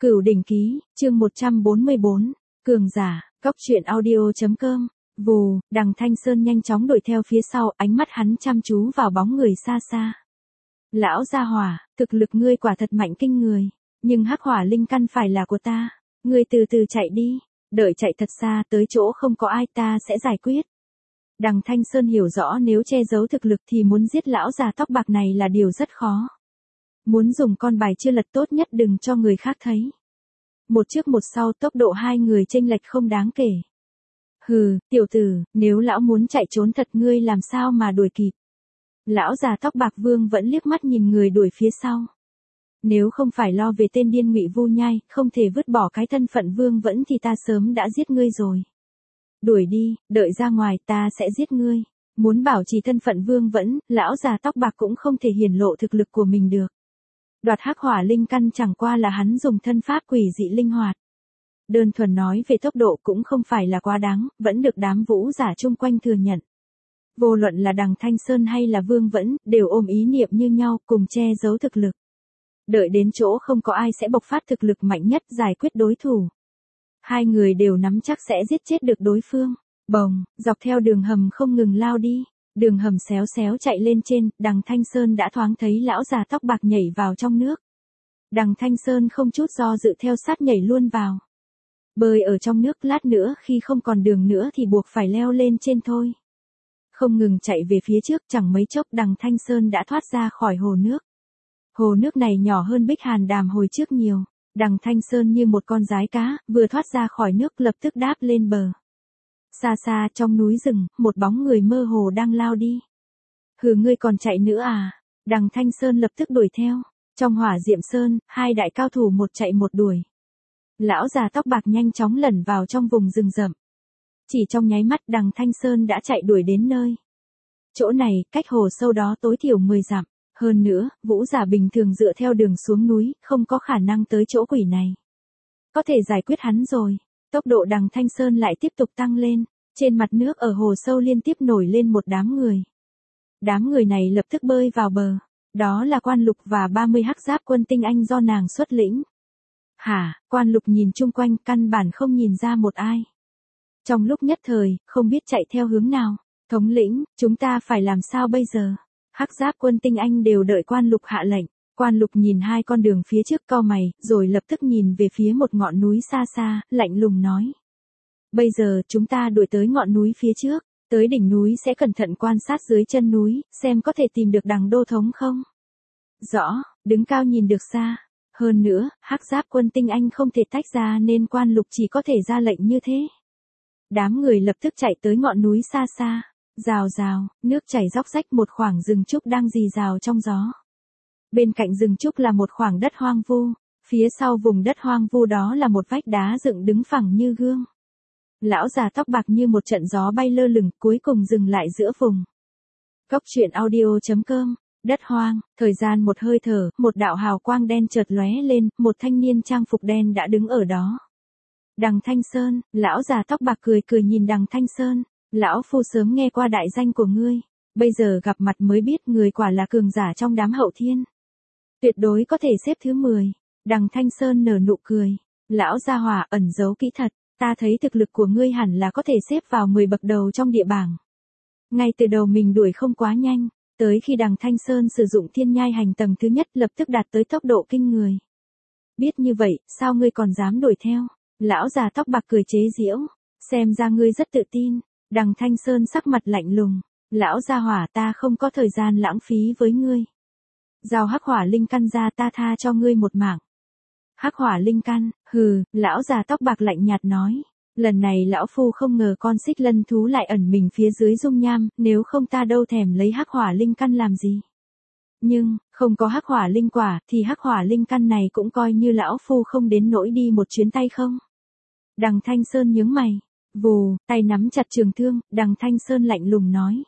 Cửu đỉnh ký, chương 144, cường giả, cốc truyện audio.com, vù, Đằng Thanh Sơn nhanh chóng đuổi theo phía sau, ánh mắt hắn chăm chú vào bóng người xa xa. Lão gia hỏa, thực lực ngươi quả thật mạnh kinh người, nhưng hắc hỏa linh căn phải là của ta, ngươi từ từ chạy đi, đợi chạy thật xa tới chỗ không có ai ta sẽ giải quyết. Đằng Thanh Sơn hiểu rõ nếu che giấu thực lực thì muốn giết lão già tóc bạc này là điều rất khó. Muốn dùng con bài chưa lật tốt nhất đừng cho người khác thấy. Một trước một sau tốc độ hai người chênh lệch không đáng kể. Hừ, tiểu tử, nếu lão muốn chạy trốn thật ngươi làm sao mà đuổi kịp. Lão già tóc bạc Vương vẫn liếc mắt nhìn người đuổi phía sau. Nếu không phải lo về tên điên Ngụy Vu Nhai, không thể vứt bỏ cái thân phận Vương vẫn thì ta sớm đã giết ngươi rồi. Đuổi đi, đợi ra ngoài ta sẽ giết ngươi. Muốn bảo trì thân phận Vương vẫn, lão già tóc bạc cũng không thể hiển lộ thực lực của mình được. Đoạt hắc hỏa linh căn chẳng qua là hắn dùng thân pháp quỷ dị linh hoạt. Đơn thuần nói về tốc độ cũng không phải là quá đáng, vẫn được đám vũ giả chung quanh thừa nhận. Vô luận là Đằng Thanh Sơn hay là Vương Vẫn, đều ôm ý niệm như nhau, cùng che giấu thực lực. Đợi đến chỗ không có ai sẽ bộc phát thực lực mạnh nhất giải quyết đối thủ. Hai người đều nắm chắc sẽ giết chết được đối phương. Bồng, dọc theo đường hầm không ngừng lao đi. Đường hầm xéo xéo chạy lên trên, Đằng Thanh Sơn đã thoáng thấy lão già tóc bạc nhảy vào trong nước. Đằng Thanh Sơn không chút do dự theo sát nhảy luôn vào. Bơi ở trong nước lát nữa khi không còn đường nữa thì buộc phải leo lên trên thôi. Không ngừng chạy về phía trước chẳng mấy chốc Đằng Thanh Sơn đã thoát ra khỏi hồ nước. Hồ nước này nhỏ hơn Bích Hàn Đàm hồi trước nhiều. Đằng Thanh Sơn như một con giái cá, vừa thoát ra khỏi nước lập tức đáp lên bờ. Xa xa trong núi rừng, một bóng người mơ hồ đang lao đi. Hừ ngươi còn chạy nữa à? Đằng Thanh Sơn lập tức đuổi theo. Trong Hỏa Diệm Sơn, hai đại cao thủ một chạy một đuổi. Lão già tóc bạc nhanh chóng lẩn vào trong vùng rừng rậm. Chỉ trong nháy mắt Đằng Thanh Sơn đã chạy đuổi đến nơi. Chỗ này, cách hồ sâu đó tối thiểu 10 dặm. Hơn nữa, vũ giả bình thường dựa theo đường xuống núi, không có khả năng tới chỗ quỷ này. Có thể giải quyết hắn rồi. Tốc độ Đằng Thanh Sơn lại tiếp tục tăng lên. Trên mặt nước ở hồ sâu liên tiếp nổi lên một đám người. Đám người này lập tức bơi vào bờ. Đó là Quan Lục và 30 hắc giáp quân tinh anh do nàng xuất lĩnh. Hả, Quan Lục nhìn chung quanh căn bản không nhìn ra một ai. Trong lúc nhất thời, không biết chạy theo hướng nào. Thống lĩnh, chúng ta phải làm sao bây giờ? Hắc giáp quân tinh anh đều đợi Quan Lục hạ lệnh. Quan Lục nhìn hai con đường phía trước cau mày, rồi lập tức nhìn về phía một ngọn núi xa xa, lạnh lùng nói. Bây giờ chúng ta đuổi tới ngọn núi phía trước, tới đỉnh núi sẽ cẩn thận quan sát dưới chân núi, xem có thể tìm được Đằng đô thống không? Rõ, đứng cao nhìn được xa. Hơn nữa, hắc giáp quân tinh anh không thể tách ra nên Quan Lục chỉ có thể ra lệnh như thế. Đám người lập tức chạy tới ngọn núi xa xa. Rào rào, nước chảy róc rách một khoảng rừng trúc đang rì rào trong gió. Bên cạnh rừng trúc là một khoảng đất hoang vu, phía sau vùng đất hoang vu đó là một vách đá dựng đứng phẳng như gương. Lão già tóc bạc như một trận gió bay lơ lửng cuối cùng dừng lại giữa vùng. Cốc truyện audio.com, đất hoang, thời gian một hơi thở, một đạo hào quang đen chợt lóe lên, một thanh niên trang phục đen đã đứng ở đó. Đằng Thanh Sơn, lão già tóc bạc cười cười nhìn Đằng Thanh Sơn. Lão phu sớm nghe qua đại danh của ngươi, bây giờ gặp mặt mới biết người quả là cường giả trong đám hậu thiên. Tuyệt đối có thể xếp thứ 10. Đằng Thanh Sơn nở nụ cười. Lão gia hỏa ẩn giấu kỹ thật, ta thấy thực lực của ngươi hẳn là có thể xếp vào 10 bậc đầu trong địa bảng. Ngay từ đầu mình đuổi không quá nhanh, tới khi Đằng Thanh Sơn sử dụng thiên nhai hành tầng thứ nhất lập tức đạt tới tốc độ kinh người. Biết như vậy, sao ngươi còn dám đuổi theo? Lão già tóc bạc cười chế giễu, xem ra ngươi rất tự tin. Đằng Thanh Sơn sắc mặt lạnh lùng, lão gia hỏa ta không có thời gian lãng phí với ngươi. Giao hắc hỏa linh căn ra ta tha cho ngươi một mạng. Hắc hỏa linh căn, hừ, lão già tóc bạc lạnh nhạt nói. Lần này lão phu không ngờ con xích lân thú lại ẩn mình phía dưới dung nham, nếu không ta đâu thèm lấy hắc hỏa linh căn làm gì. Nhưng, không có hắc hỏa linh quả thì hắc hỏa linh căn này cũng coi như lão phu không đến nỗi đi một chuyến tay không. Đằng Thanh Sơn nhướng mày. Vù, tay nắm chặt trường thương, Đằng Thanh Sơn lạnh lùng nói.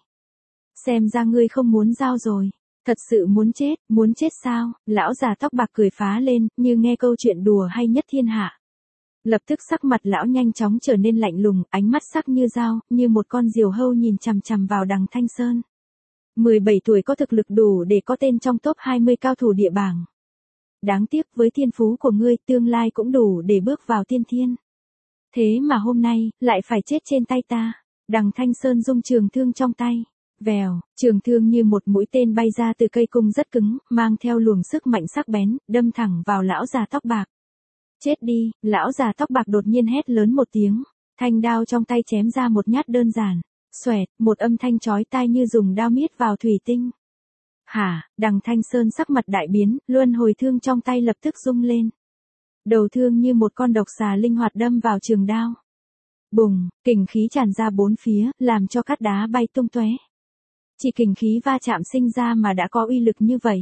Xem ra ngươi không muốn giao rồi. Thật sự muốn chết sao? Lão già tóc bạc cười phá lên, như nghe câu chuyện đùa hay nhất thiên hạ. Lập tức sắc mặt lão nhanh chóng trở nên lạnh lùng, ánh mắt sắc như dao, như một con diều hâu nhìn chằm chằm vào Đằng Thanh Sơn. 17 tuổi có thực lực đủ để có tên trong top 20 cao thủ địa bảng. đáng tiếc với thiên phú của ngươi tương lai cũng đủ để bước vào tiên thiên. Thế mà hôm nay, lại phải chết trên tay ta. Đằng Thanh Sơn rung trường thương trong tay. Vèo, trường thương như một mũi tên bay ra từ cây cung rất cứng, mang theo luồng sức mạnh sắc bén, đâm thẳng vào lão già tóc bạc. Chết đi, lão già tóc bạc đột nhiên hét lớn một tiếng. Thanh đao trong tay chém ra một nhát đơn giản. Xoẹt, một âm thanh chói tai như dùng đao miết vào thủy tinh. Hả, đằng Thanh Sơn sắc mặt đại biến, luân hồi thương trong tay lập tức rung lên. Đầu thương như một con độc xà linh hoạt đâm vào trường đao. Bùng, kình khí tràn ra bốn phía, làm cho cát đá bay tung tóe. Chỉ kình khí va chạm sinh ra mà đã có uy lực như vậy.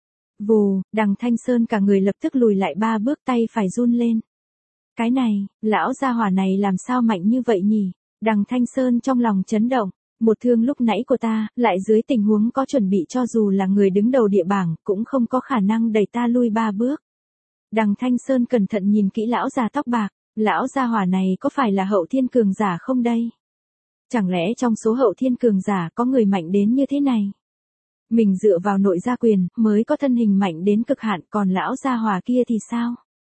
Vù, đằng Thanh Sơn cả người lập tức lùi lại 3 bước, tay phải run lên. Cái này, lão gia hỏa này làm sao mạnh như vậy nhỉ? Đằng Thanh Sơn trong lòng chấn động. Một thương lúc nãy của ta, lại dưới tình huống có chuẩn bị cho dù là người đứng đầu địa bảng, cũng không có khả năng đẩy ta lui 3 bước. Đằng Thanh Sơn cẩn thận nhìn kỹ lão già tóc bạc, lão gia hỏa này có phải là hậu thiên cường giả không đây? Chẳng lẽ trong số hậu thiên cường giả có người mạnh đến như thế này? Mình dựa vào nội gia quyền, mới có thân hình mạnh đến cực hạn, còn lão gia hỏa kia thì sao?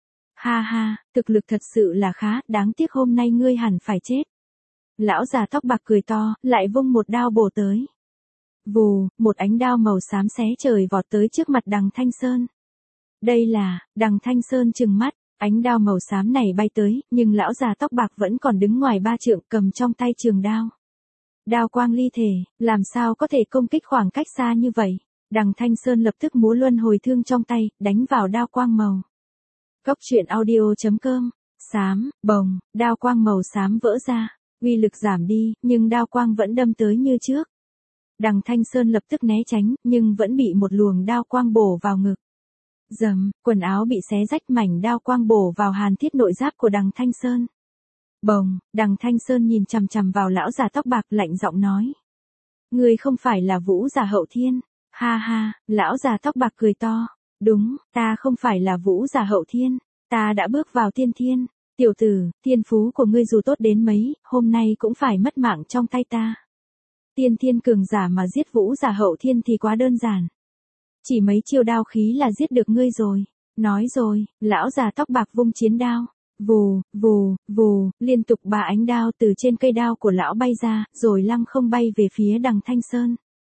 Ha ha, thực lực thật sự là khá, đáng tiếc hôm nay ngươi hẳn phải chết. Lão già tóc bạc cười to, lại vung một đao bổ tới. Vù, một ánh đao màu xám xé trời vọt tới trước mặt đằng Thanh Sơn. Đây là, đằng Thanh Sơn trừng mắt, ánh đao màu xám này bay tới, nhưng lão già tóc bạc vẫn còn đứng ngoài 3 trượng cầm trong tay trường đao. Đao quang ly thể, làm sao có thể công kích khoảng cách xa như vậy? Đằng Thanh Sơn lập tức múa luân hồi thương trong tay, đánh vào đao quang màu. Cốc truyện audio.com, xám, bồng, đao quang màu xám vỡ ra. Uy lực giảm đi, nhưng đao quang vẫn đâm tới như trước. Đằng Thanh Sơn lập tức né tránh, nhưng vẫn bị một luồng đao quang bổ vào ngực. Dầm, quần áo bị xé rách, mảnh đao quang bổ vào hàn thiết nội giáp của đằng Thanh Sơn. Bồng, đằng Thanh Sơn nhìn chằm chằm vào lão già tóc bạc, lạnh giọng nói. Ngươi không phải là Vũ giả hậu thiên. Ha ha, lão già tóc bạc cười to. Đúng, ta không phải là Vũ giả hậu thiên. Ta đã bước vào tiên thiên. Tiểu tử, thiên phú của ngươi dù tốt đến mấy, hôm nay cũng phải mất mạng trong tay ta. Tiên thiên cường giả mà giết Vũ giả hậu thiên thì quá đơn giản. Chỉ mấy chiêu đao khí là giết được ngươi rồi. Nói rồi, lão già tóc bạc vung chiến đao. Vù, vù, vù, liên tục 3 ánh đao từ trên cây đao của lão bay ra, rồi lăng không bay về phía đằng Thanh Sơn.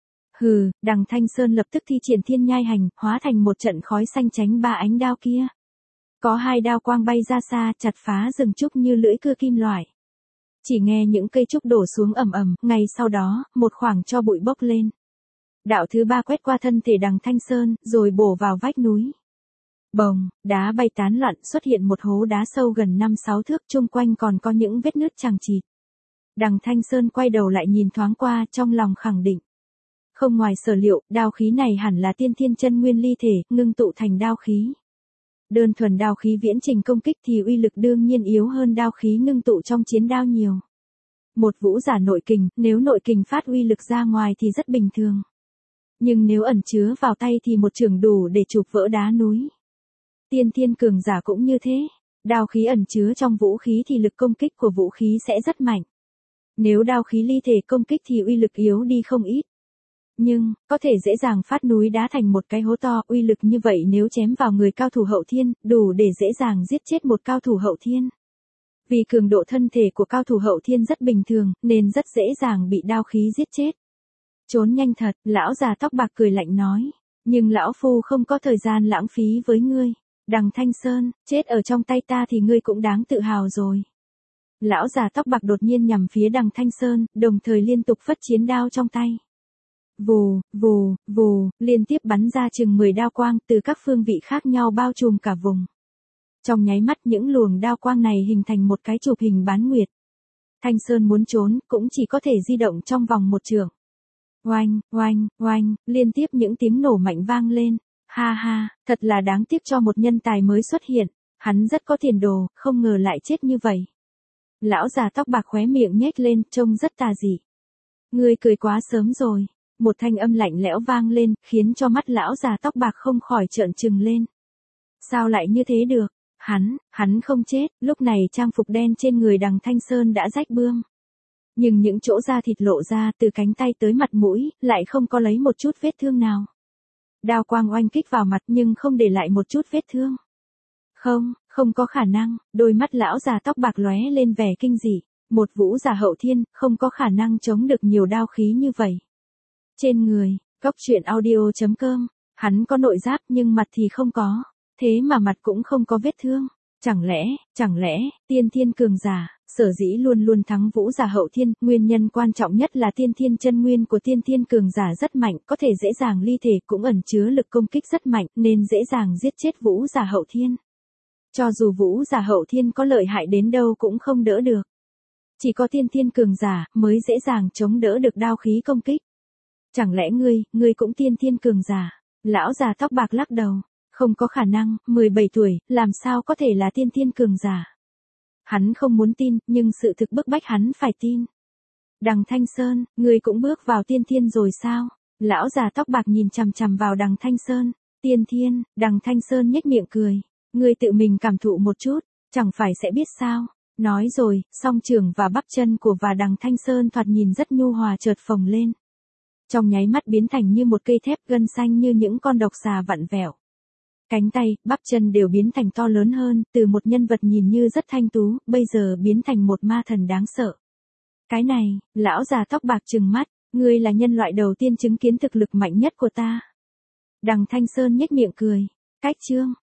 Hừ, đằng Thanh Sơn lập tức thi triển thiên nhai hành, hóa thành một trận khói xanh tránh 3 ánh đao kia. Có 2 đao quang bay ra xa, chặt phá rừng trúc như lưỡi cưa kim loại. Chỉ nghe những cây trúc đổ xuống ầm ầm, ngay sau đó, một khoảng tro bụi bốc lên. Đạo thứ 3 quét qua thân thể đằng Thanh Sơn, rồi bổ vào vách núi. Bồng, đá bay tán loạn, xuất hiện một hố đá sâu gần 5-6 thước, chung quanh còn có những vết nứt chằng chịt. Đằng Thanh Sơn quay đầu lại nhìn thoáng qua, trong lòng khẳng định. Không ngoài sở liệu, đao khí này hẳn là tiên thiên chân nguyên ly thể, ngưng tụ thành đao khí. Đơn thuần đao khí viễn trình công kích thì uy lực đương nhiên yếu hơn đao khí ngưng tụ trong chiến đao nhiều. Một vũ giả nội kình, nếu nội kình phát uy lực ra ngoài thì rất bình thường. Nhưng nếu ẩn chứa vào tay thì một chưởng đủ để chụp vỡ đá núi. Tiên thiên cường giả cũng như thế. Đao khí ẩn chứa trong vũ khí thì lực công kích của vũ khí sẽ rất mạnh. Nếu đao khí ly thể công kích thì uy lực yếu đi không ít. Nhưng, có thể dễ dàng phát núi đá thành một cái hố to, uy lực như vậy nếu chém vào người cao thủ hậu thiên, đủ để dễ dàng giết chết một cao thủ hậu thiên. Vì cường độ thân thể của cao thủ hậu thiên rất bình thường, nên rất dễ dàng bị đao khí giết chết. Trốn nhanh thật, lão già tóc bạc cười lạnh nói. Nhưng lão phu không có thời gian lãng phí với ngươi. Đằng Thanh Sơn, chết ở trong tay ta thì ngươi cũng đáng tự hào rồi. Lão già tóc bạc đột nhiên nhằm phía đằng Thanh Sơn, đồng thời liên tục phất chiến đao trong tay. Vù, vù, vù, liên tiếp bắn ra chừng 10 đao quang từ các phương vị khác nhau bao trùm cả vùng. Trong nháy mắt những luồng đao quang này hình thành một cái chụp hình bán nguyệt. Thanh Sơn muốn trốn, cũng chỉ có thể di động trong vòng 1 trượng. Oanh, oanh, oanh, liên tiếp những tiếng nổ mạnh vang lên. Ha ha, thật là đáng tiếc cho một nhân tài mới xuất hiện. Hắn rất có tiền đồ, không ngờ lại chết như vậy. Lão già tóc bạc khóe miệng nhếch lên, trông rất tà dị. Ngươi cười quá sớm rồi. Một thanh âm lạnh lẽo vang lên, khiến cho mắt lão già tóc bạc không khỏi trợn trừng lên. Sao lại như thế được? Hắn không chết, lúc này trang phục đen trên người đằng Thanh Sơn đã rách bươm. Nhưng những chỗ da thịt lộ ra từ cánh tay tới mặt mũi, lại không có lấy một chút vết thương nào. Đao quang oanh kích vào mặt nhưng không để lại một chút vết thương. Không có khả năng, đôi mắt lão già tóc bạc lóe lên vẻ kinh dị. Một vũ giả hậu thiên, không có khả năng chống được nhiều đao khí như vậy. Trên người, Cốc truyện audio.com, hắn có nội giáp nhưng mặt thì không có. Thế mà mặt cũng không có vết thương. Chẳng lẽ, tiên thiên cường giả, sở dĩ luôn luôn thắng vũ giả hậu thiên, nguyên nhân quan trọng nhất là tiên thiên chân nguyên của tiên thiên cường giả rất mạnh, có thể dễ dàng ly thể cũng ẩn chứa lực công kích rất mạnh, nên dễ dàng giết chết vũ giả hậu thiên. Cho dù vũ giả hậu thiên có lợi hại đến đâu cũng không đỡ được. Chỉ có tiên thiên cường giả mới dễ dàng chống đỡ được đao khí công kích. Chẳng lẽ ngươi cũng tiên thiên cường giả? Lão già tóc bạc lắc đầu. Không có khả năng, 17 tuổi, làm sao có thể là tiên thiên cường giả? Hắn không muốn tin, nhưng sự thực bức bách hắn phải tin. Đằng Thanh Sơn, ngươi cũng bước vào tiên thiên rồi sao? Lão già tóc bạc nhìn chằm chằm vào Đằng Thanh Sơn. Tiên thiên, Đằng Thanh Sơn nhếch miệng cười. Ngươi tự mình cảm thụ một chút, chẳng phải sẽ biết sao? Nói rồi, song trưởng và bắp chân của Đằng Thanh Sơn thoạt nhìn rất nhu hòa chợt phồng lên. Trong nháy mắt biến thành như một cây thép gân xanh như những con độc xà vặn vẹo. Cánh tay, bắp chân đều biến thành to lớn hơn, từ một nhân vật nhìn như rất thanh tú, bây giờ biến thành một ma thần đáng sợ. Cái này, lão già tóc bạc trừng mắt, ngươi là nhân loại đầu tiên chứng kiến thực lực mạnh nhất của ta. Đằng Thanh Sơn nhếch miệng cười. Cách chương,